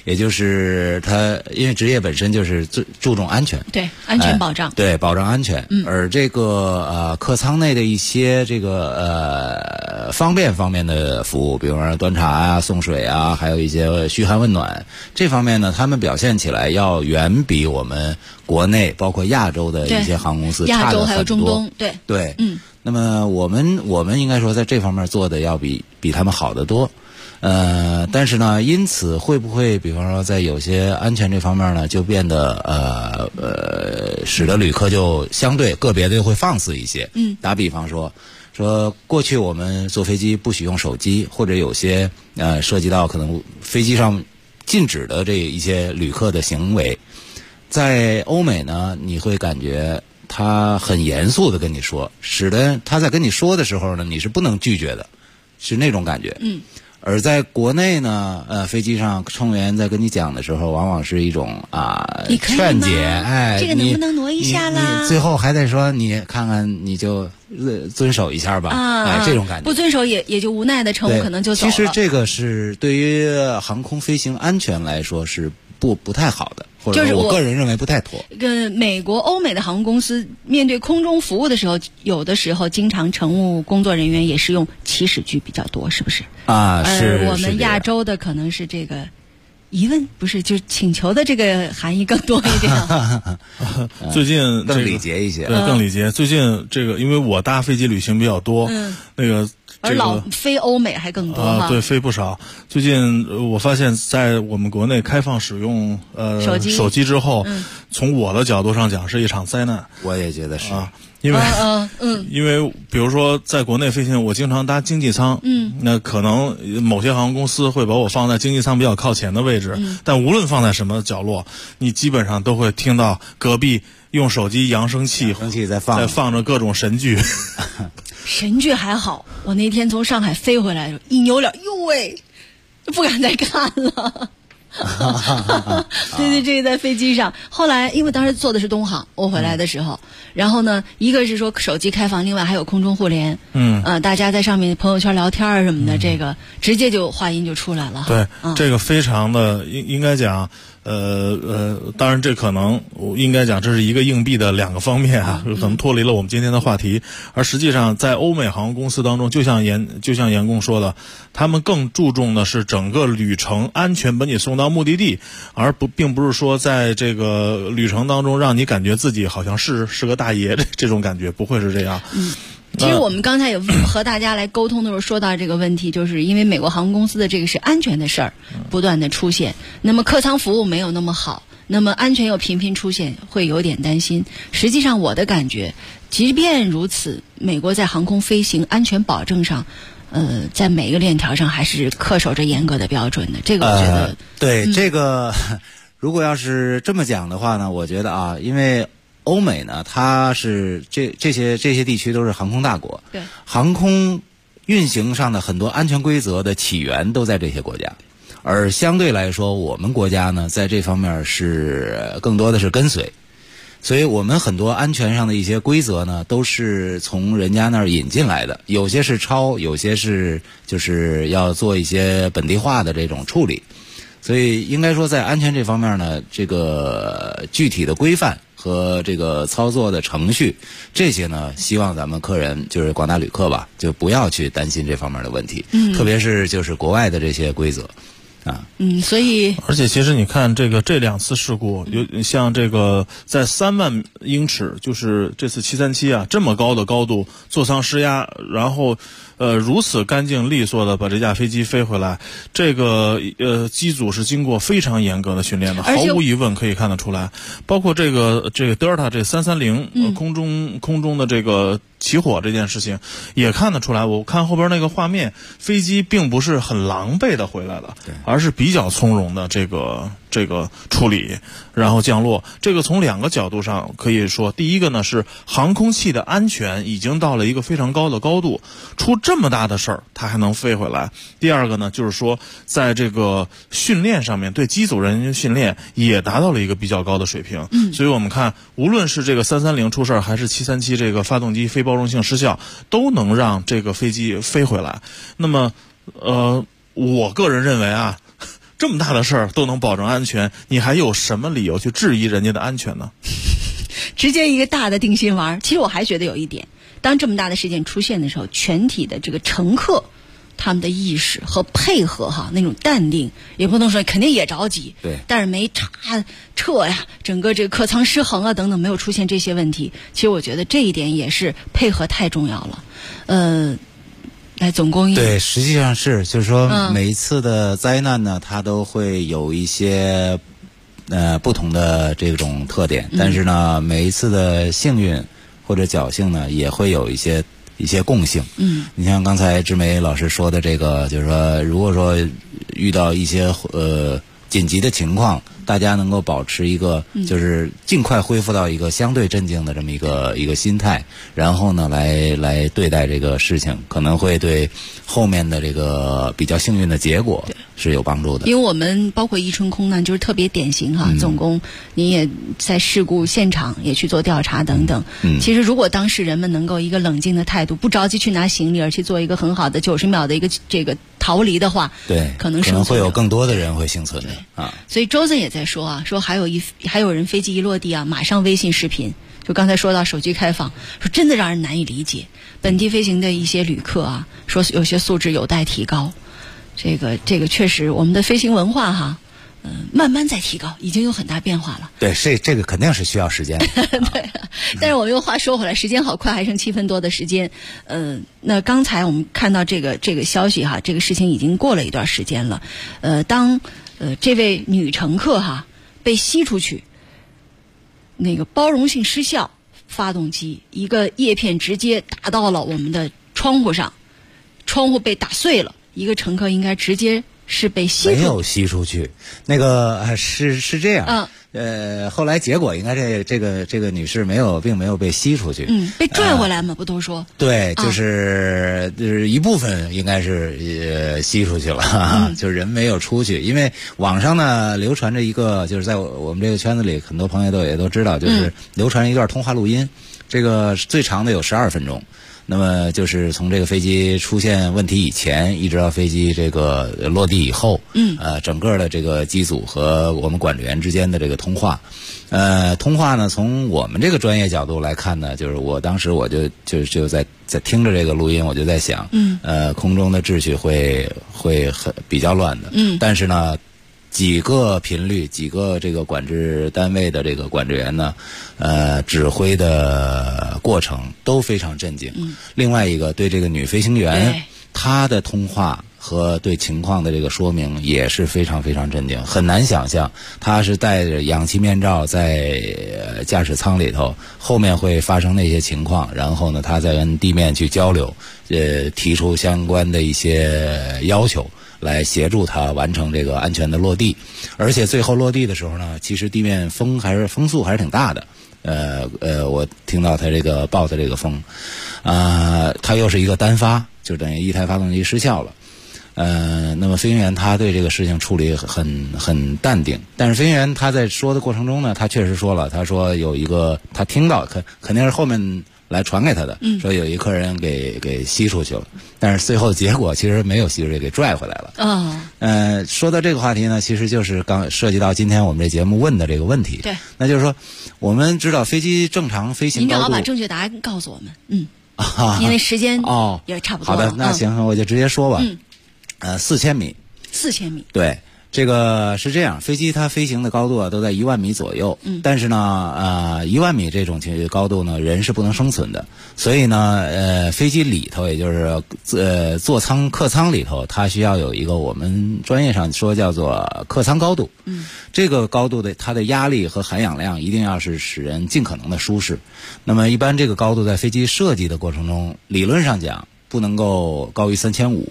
也就是它因为职业本身就是注重安全， 对安全保障， 对保障安全。而这个客舱内的一些这个方便方面的服务，比如说端茶啊、送水啊，还有一些嘘寒问暖，这方面呢，他们表现起来要远比我们国内包括亚洲的一些航空公司差的很多。 亚洲还有中东， 对，那么我们应该说在这方面做的要比他们好得多。但是呢，因此会不会比方说在有些安全这方面呢，就变得使得旅客就相对个别的就会放肆一些。打比方说过去我们坐飞机不许用手机，或者有些涉及到可能飞机上禁止的这一些旅客的行为，在欧美呢，你会感觉他很严肃的跟你说，使得他在跟你说的时候呢，你是不能拒绝的，是那种感觉。而在国内呢，飞机上乘务员在跟你讲的时候，往往是一种劝解， 这个能不能挪一下啦？ 你最后还得说你看看，你就遵守一下吧，这种感觉。 不遵守也就无奈的乘务可能就走了。 其实这个是对于航空飞行安全来说是不太好的。或者我个人认为不太妥。 跟美国、欧美的航空公司面对空中服务的时候，有的时候经常乘务工作人员也是用祈使句比较多，是不是？ 是。 我们亚洲的可能是这个疑问，不是，就是请求的这个含义更多一点。 最近更礼节一些， 对，更礼节。最近这个，因为我搭飞机旅行比较多，那个。 而老飞欧美还更多对，飞不少。最近我发现，在我们国内开放使用手机之后，从我的角度上讲是一场灾难。 我也觉得是因为因为比如说在国内飞行，我经常搭经济舱，那可能某些航空公司会把我放在经济舱比较靠前的位置，但无论放在什么角落，你基本上都会听到隔壁用手机扬声器在放着各种神剧。 神剧还好，我那天从上海飞回来，一扭脸，哟喂，不敢再看了。对，这个在飞机上。后来因为当时坐的是东航，我回来的时候，然后呢，一个是说手机开放，另外还有空中互联，大家在上面朋友圈聊天啊什么的，这个直接就话音就出来了。 对，这个非常的应该讲。当然这可能应该讲这是一个硬币的两个方面啊，可能脱离了我们今天的话题。而实际上在欧美航空公司当中，就像严工说的，他们更注重的是整个旅程安全把你送到目的地，而并不是说在这个旅程当中让你感觉自己好像是个大爷这种感觉，不会是这样。 其实我们刚才有和大家来沟通的时候说到这个问题，就是因为美国航空公司的这个是安全的事儿不断的出现，那么客舱服务没有那么好，那么安全又频频出现，会有点担心。实际上我的感觉，即便如此，美国在航空飞行安全保证上在每一个链条上还是恪守着严格的标准的。这个我觉得对这个如果要是这么讲的话呢，我觉得因为欧美呢，它是这些地区都是航空大国， 对， 航空运行上的很多安全规则的起源都在这些国家，而相对来说，我们国家呢，在这方面是更多的是跟随，所以我们很多安全上的一些规则呢，都是从人家那儿引进来的，有些是抄，有些是就是要做一些本地化的这种处理，所以应该说在安全这方面呢，这个具体的规范和这个操作的程序，这些呢，希望咱们客人就是广大旅客吧，就不要去担心这方面的问题，特别是就是国外的这些规则。 所以而且其实你看这两次事故，有像这个在3万英尺，就是这次737这么高的高度，座舱失压，然后如此干净利索的把这架飞机飞回来，这个机组是经过非常严格的训练的，毫无疑问可以看得出来。包括这个 Delta 这330空中的这个起火这件事情也看得出来。我看后边那个画面，飞机并不是很狼狈的回来了，而是比较从容的这个处理，然后降落。这个从两个角度上可以说，第一个呢是航空器的安全已经到了一个非常高的高度，出这么大的事儿它还能飞回来。第二个呢就是说，在这个训练上面，对机组人员训练也达到了一个比较高的水平。所以我们看，无论是这个330出事还是737这个发动机非包容性失效，都能让这个飞机飞回来。那么我个人认为这么大的事儿都能保证安全，你还有什么理由去质疑人家的安全呢？ 直接一个大的定心丸。其实我还觉得有一点，当这么大的事件出现的时候，全体的这个乘客他们的意识和配合哈，那种淡定，也不能说肯定也着急， 对， 但是没撤呀，整个这个客舱失衡啊等等，没有出现这些问题。其实我觉得这一点也是配合太重要了。来，总工对，实际上是就是说，每一次的灾难呢，它都会有一些不同的这种特点，但是呢，每一次的幸运或者侥幸呢，也会有一些共性。你像刚才志梅老师说的这个，就是说，如果说遇到一些紧急的情况，大家能够保持一个就是尽快恢复到一个相对镇静的这么一个心态，然后呢来对待这个事情，可能会对后面的这个比较幸运的结果是有帮助的。 因为我们包括伊春空难就是特别典型哈，总工你也在事故现场也去做调查等等。其实如果当事人们能够一个冷静的态度，不着急去拿行李，而去做一个很好的90秒的一个这个逃离的话， 对， 可能会有更多的人会幸存的啊。 所以周森也在说啊，说还有人飞机一落地啊，马上微信视频，就刚才说到手机开放，说真的让人难以理解。本地飞行的一些旅客啊，说有些素质有待提高。这个确实，我们的飞行文化哈，慢慢在提高，已经有很大变化了。 对，这个肯定是需要时间的。 对，但是我们又话说回来，时间好快，还剩7分多的时间。那刚才我们看到这个消息哈，这个事情已经过了一段时间了。当这位女乘客哈被吸出去，那个包容性失效，发动机一个叶片直接打到了我们的窗户上，窗户被打碎了，一个乘客应该直接是被吸出去， 没有吸出去，那个是这样。后来结果应该这个女士并没有被吸出去， 被拽回来嘛，不都说？ 对，就是一部分应该是吸出去了，就是人没有出去。因为网上呢流传着一个，就是在我们这个圈子里，很多朋友也都知道，就是流传一段通话录音，这个最长的有12分钟。那么就是从这个飞机出现问题以前，一直到飞机这个落地以后，整个的这个机组和我们管制员之间的这个通话，通话呢，从我们这个专业角度来看呢，就是我当时我就在听着这个录音，我就在想，空中的秩序会很比较乱的，但是呢，几个频率，几个这个管制单位的这个管制员呢，指挥的过程都非常镇静。另外一个对这个女飞行员，她的通话和对情况的这个说明也是非常非常镇静。很难想象她是戴着氧气面罩在驾驶舱里头，后面会发生那些情况，然后呢，她再跟地面去交流，提出相关的一些要求，来协助他完成这个安全的落地。而且最后落地的时候呢，其实地面风速还是挺大的。我听到他这个报的这个风，它又是一个单发，就等于一台发动机失效了。那么飞行员他对这个事情处理很淡定，但是飞行员他在说的过程中呢，他确实说了，他说有一个他听到肯定是后面来传给他的，说有一客人给吸出去了，但是最后的结果其实没有吸出去，给拽回来了。说到这个话题呢，其实就是刚涉及到今天我们这节目问的这个问题。对，那就是说我们知道飞机正常飞行高度， 您正好把正确答案告诉我们。因为时间也差不多了。 好的，那行，我就直接说吧。4000米。 4000米。 对。这个是这样，飞机它飞行的高度都在1万米左右，但是呢，1万米这种高度呢，人是不能生存的，所以呢，飞机里头，也就是客舱里头，它需要有一个我们专业上说叫做客舱高度，这个高度的它的压力和含氧量一定要是使人尽可能的舒适。那么一般这个高度在飞机设计的过程中，理论上讲不能够高于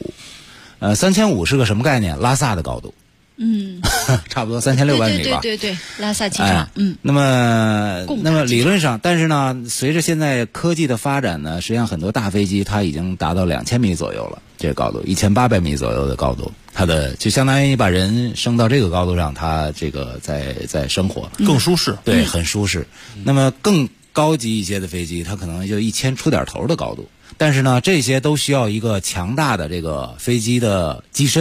3500。3500是个什么概念？拉萨的高度。差不多3600米吧。 对，拉萨机场。 那么理论上，但是呢，随着现在科技的发展呢，实际上很多大飞机它已经达到2000米左右了，这个高度1800米左右的高度，它的就相当于把人升到这个高度上，它这个在生活更舒适， 对，很舒适。那么更高级一些的飞机，它可能就1000出点头的高度，但是呢，这些都需要一个强大的这个飞机的机身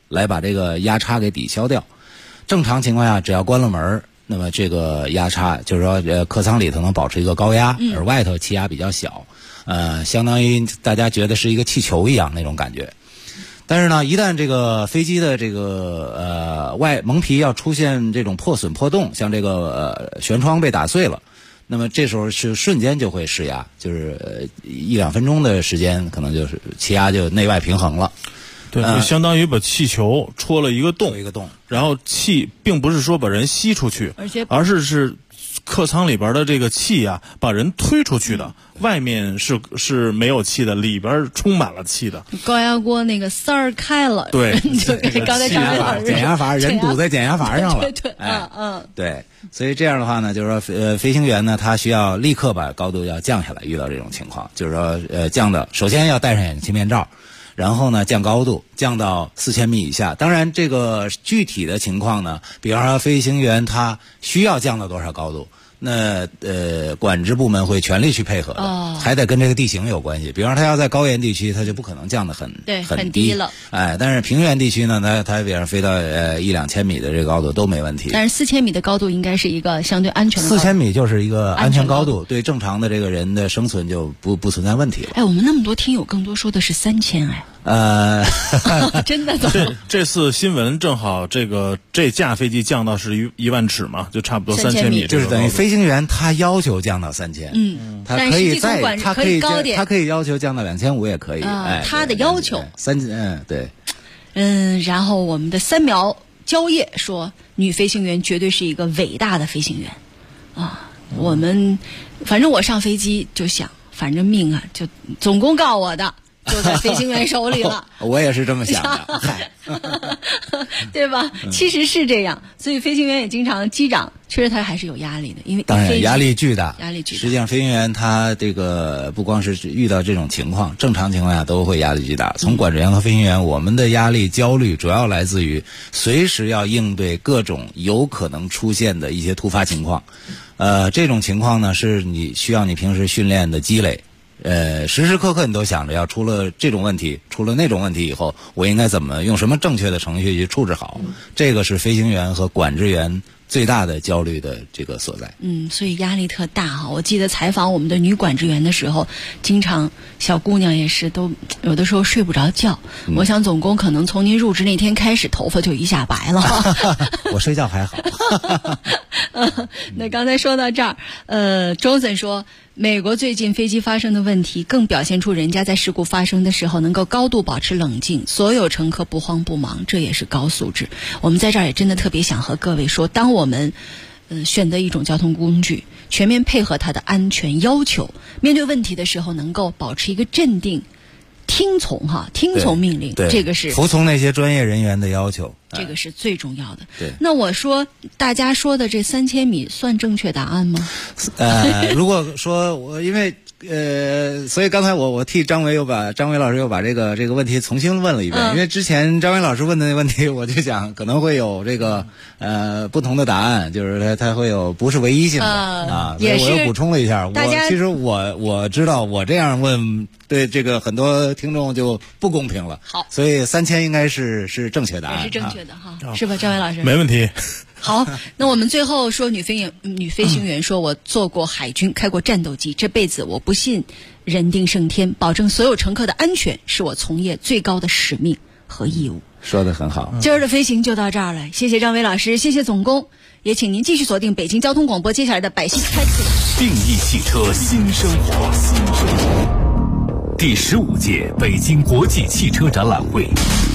来把这个压差给抵消掉。正常情况下，只要关了门，那么这个压差就是说，客舱里头能保持一个高压，而外头气压比较小，相当于大家觉得是一个气球一样那种感觉。但是呢，一旦这个飞机的这个外蒙皮要出现这种破损破洞，像这个舷窗被打碎了，那么这时候是瞬间就会失压，就是1-2分钟的时间，可能就是气压就内外平衡了。 对，就相当于把气球戳了一个洞，然后气并不是说把人吸出去，而是客舱里边的这个气啊，把人推出去的。外面是没有气的，里边充满了气的。 高压锅那个塞儿开了， 对， 就刚才减压阀人堵在减压阀上了， 对， 对，所以这样的话呢，就是说飞行员呢，他需要立刻把高度要降下来，遇到这种情况，就是说降的，首先要戴上氧气面罩。然后呢，降高度，降到4000米以下。当然，这个具体的情况呢，比方说飞行员他需要降到多少高度，那管制部门会全力去配合的，还得跟这个地形有关系。比方说他要在高原地区，他就不可能降得很低了。 但是平原地区呢，他比方飞到1-2千米的这个高度都没问题。 但是4000米的高度应该是一个相对安全的高度。 4000米就是一个安全高度，对正常的这个人的生存就不存在问题了。 我们那么多听友更多说的是3000真的这次新闻正好这架飞机降到是1万尺嘛，就差不多3000米， 就是等于飞行员他要求降到3000，他可以他可以要求降到2500也可以， 他的要求对， 然后我们的3秒蕉叶说，女飞行员绝对是一个伟大的飞行员啊！我们反正我上飞机就想，反正命啊，就总共告我的。就在飞行员手里了， 我也是这么想的， 对吧？其实是这样，所以飞行员也经常，机长确实他还是有压力的，因为当然压力巨大。 实际上，飞行员他这个不光是遇到这种情况，正常情况下都会压力巨大。从管制员和飞行员，我们的压力焦虑主要来自于随时要应对各种有可能出现的一些突发情况。这种情况呢，是需要你平时训练的积累。时时刻刻你都想着要出了这种问题，出了那种问题以后，我应该怎么用什么正确的程序去处置好？这个是飞行员和管制员最大的焦虑的这个所在。 所以压力特大哈。我记得采访我们的女管制员的时候，经常小姑娘也是都有的时候睡不着觉。我想总工可能从您入职那天开始，头发就一下白了。 我睡觉还好。 那刚才说到这儿，周森说，美国最近飞机发生的问题，更表现出人家在事故发生的时候能够高度保持冷静，所有乘客不慌不忙，这也是高素质。我们在这儿也真的特别想和各位说，当我们选择一种交通工具，全面配合它的安全要求，面对问题的时候能够保持一个镇定，听从命令，这个是服从那些专业人员的要求， 这个是最重要的。 对， 那我说大家说的这3000米算正确答案吗？ 如果说因为所以刚才我替张伟老师又把这个问题重新问了一遍，因为之前张伟老师问的那个问题，我就想可能会有这个不同的答案，就是它会有不是唯一性的所以我又补充了一下。其实我知道我这样问对这个很多听众就不公平了。 好， 所以3000应该是正确答案， 也是正确的是吧，张伟老师？ 没问题。 好，那我们最后说女飞行员说，我做过海军，开过战斗机，这辈子我不信人定胜天，保证所有乘客的安全是我从业最高的使命和义务。 说得很好。 今儿的飞行就到这儿了，谢谢张伟老师，谢谢总工，也请您继续锁定北京交通广播接下来的百姓开启。 定义汽车新生活， 第15届北京国际汽车展览会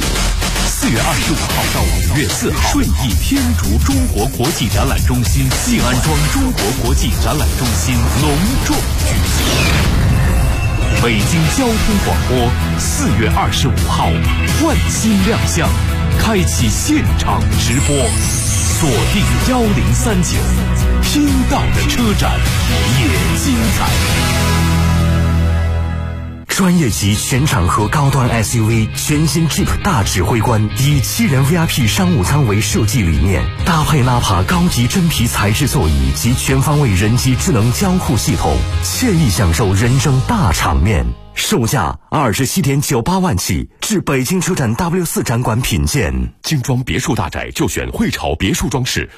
，4月25号到5月4号，顺义天竺中国国际展览中心、静安庄中国国际展览中心隆重举行。北京交通广播4月25号换新亮相，开启现场直播，锁定1039，听到的车展也精彩。 专业级全场合高端 SUV 全新 Jeep 大指挥官，以7人 VIP 商务舱为设计理念，搭配纳帕高级真皮材质座椅及全方位人机智能交互系统，惬意享受人生大场面。售价27.98万起，至北京车展 W4 展馆品鉴。 精装别墅大宅就选汇潮别墅装饰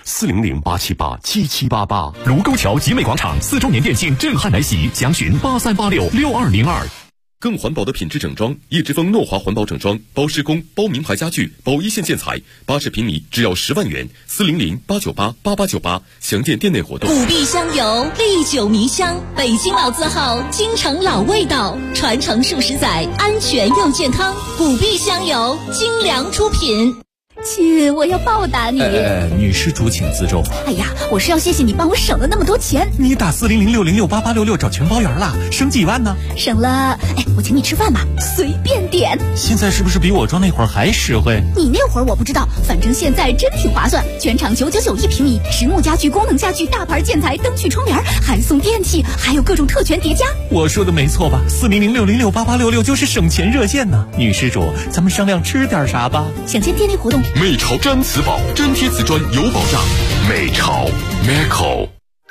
，400-878-7788。 卢沟桥集美广场4周年店庆震撼来袭，详询83866202。 更环保的品质整装，叶之峰诺华环保整装，包施工、包名牌家具、包一线建材，80平米只要10万元，400-898-8898，详见店内活动。 古碧香油，历久弥香，北京老字号，京城老味道，传承数十载，安全又健康。古碧香油，精良出品。 亲，我要报答你。 女施主请自重。 哎呀，我是要谢谢你帮我省了那么多钱。 你打400-606-8866找全包圆了，省几万呢？ 省了，我请你吃饭吧，随便点。 现在是不是比我装那会儿还实惠？ 你那会儿我不知道，反正现在真挺划算。全场999一平米，实木家具、功能家具、大牌建材、灯具、窗帘，还送电器，还有各种特权叠加。 我说的没错吧？400-606-8866就是省钱热线呢。女施主，咱们商量吃点啥吧？ 想见店内活动。 美潮真瓷宝，真贴瓷砖有保障。美潮 Meco。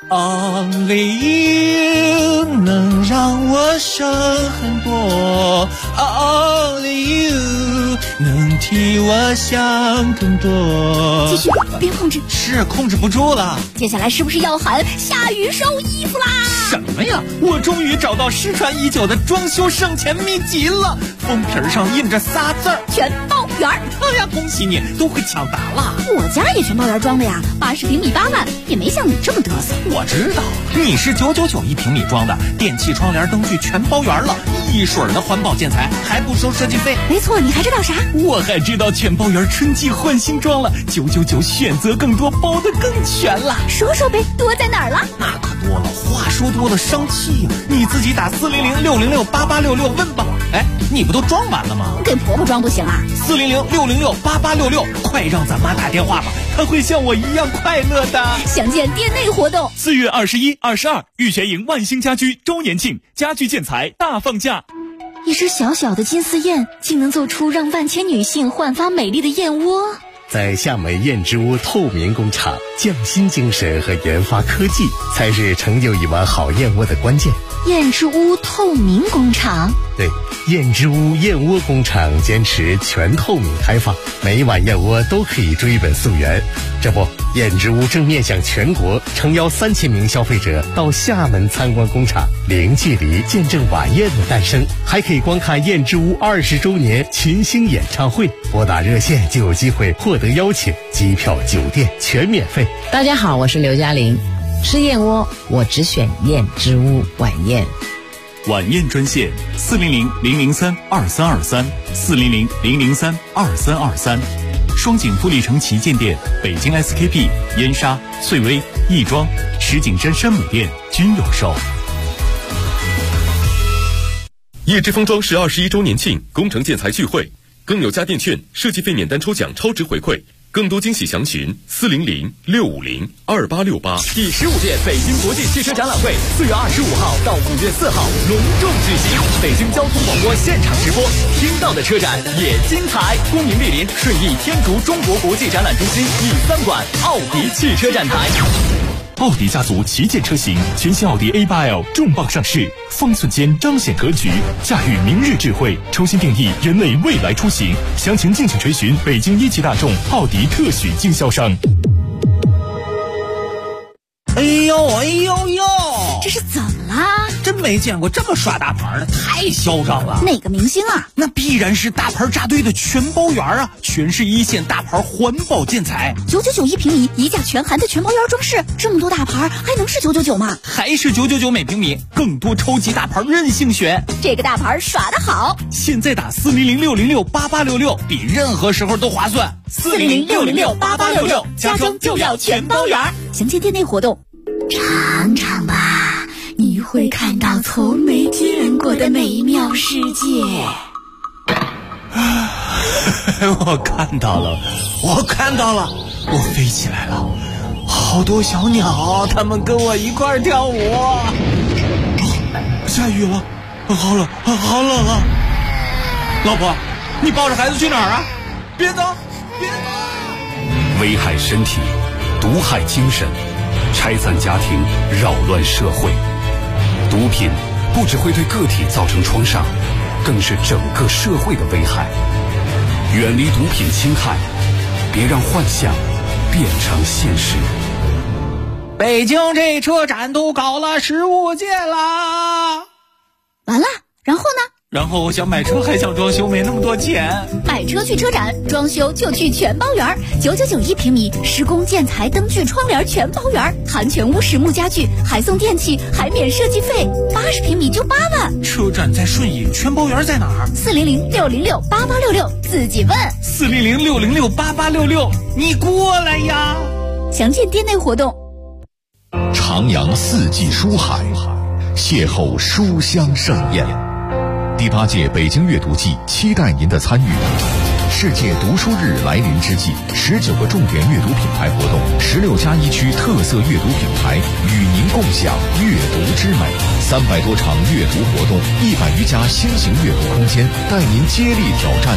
Only you 能让我省很多 ，Only you 能替我想更多。 继续，别控制。 是控制不住了。 接下来是不是要喊下雨收衣服啦？ 什么呀？我终于找到失传已久的装修省钱秘籍了。封皮上印着仨字儿： 全包圆。 哎呀，恭喜你，都会抢答了。 我家也全包圆装的呀，80平米8万，也没像你这么嘚瑟。 我知道，你是999一平米装的，电器、窗帘、灯具全包圆了，一水儿的环保建材，还不收设计费。 没错，你还知道啥？ 我还知道全包圆春季换新装了，999选择更多，包得更全了。 说说呗，多在哪儿了？ 那可多了，话说多了伤气呀。你自己打400-606-8866问吧。哎，你不都装完了吗？ 给婆婆装不行啊 ？400-606-8866，快让咱妈打电话吧，她会像我一样快乐的。 详见店内活动。 4月21、22，玉泉营万兴家居周年庆，家居建材大放价。 一只小小的金丝燕，竟能做出让万千女性焕发美丽的燕窝。 在厦门燕之屋透明工厂，匠心精神和研发科技才是成就一碗好燕窝的关键。 燕之屋透明工厂， 对，燕之屋燕窝工厂坚持全透明开放，每一碗燕窝都可以追本溯源。这不，燕之屋正面向全国，诚邀3000名消费者到厦门参观工厂，零距离见证晚宴的诞生，还可以观看燕之屋20周年群星演唱会。拨打热线就有机会获得邀请，机票、酒店全免费。 大家好，我是刘嘉玲。吃燕窝，我只选燕之屋晚宴。 晚宴专线400-003-2323，400-003-2323。双井富力城旗舰店、北京 SKP、燕莎、翠微、亦庄、石景山山姆店均有售。 叶之峰装饰21周年庆工程建材聚会，更有家电券、设计费免单抽奖超值回馈。更多惊喜详询400-650-2868。 第15届北京国际汽车展览会4月25号到5月4号隆重举行，北京交通广播现场直播，听到的车展也精彩。恭迎莅临顺义天竺中国国际展览中心E3馆奥迪汽车展台。 奥迪家族旗舰车型，全新奥迪 A8L 重磅上市，方寸间彰显格局，驾驭明日智慧，重新定义人类未来出行。详情敬请垂询北京一汽大众奥迪特许经销商。 哎呦哎呦呦， 这是怎么啦？ 真没见过这么耍大牌的，太嚣张了。 哪个明星啊？ 那必然是大牌扎堆的全包圆啊，全是一线大牌环保建材 ，999一平米，一价全含的全包圆装饰，这么多大牌还能是999吗？ 还是999每平米，更多超级大牌任性选。 这个大牌耍得好， 现在打400-606-8866，比任何时候都划算。 400-606-8866，家装就要全包圆。详见店内活动。尝尝吧，你会看到从没见过的美妙世界。 我看到了，我飞起来了，好多小鸟，它们跟我一块跳舞。下雨了， 好冷，好冷啊！老婆，你抱着孩子去哪儿啊？别走，别走！ 危害身体，毒害精神，拆散家庭，扰乱社会。毒品不只会对个体造成创伤，更是整个社会的危害。远离毒品侵害，别让幻想变成现实。 北京这车展都搞了15届啦！ 完了，然后呢？ 然后我想买车，还想装修，没那么多钱。 买车去车展，装修就去全包园，9991平米，施工建材灯具窗帘全包园，含全屋实木家具，还送电器，还免设计费，80平米就8万。 车展在顺义，全包园在哪儿 ？400-606-8866，自己问。 400-606-8866，你过来呀！ 详见店内活动。 徜徉四季书海，邂逅书香盛宴。第8届北京阅读季期待您的参与。世界读书日来临之际，19个重点阅读品牌活动，16+1区特色阅读品牌与您共享阅读之美，300多场阅读活动，100余家新型阅读空间，带您接力挑战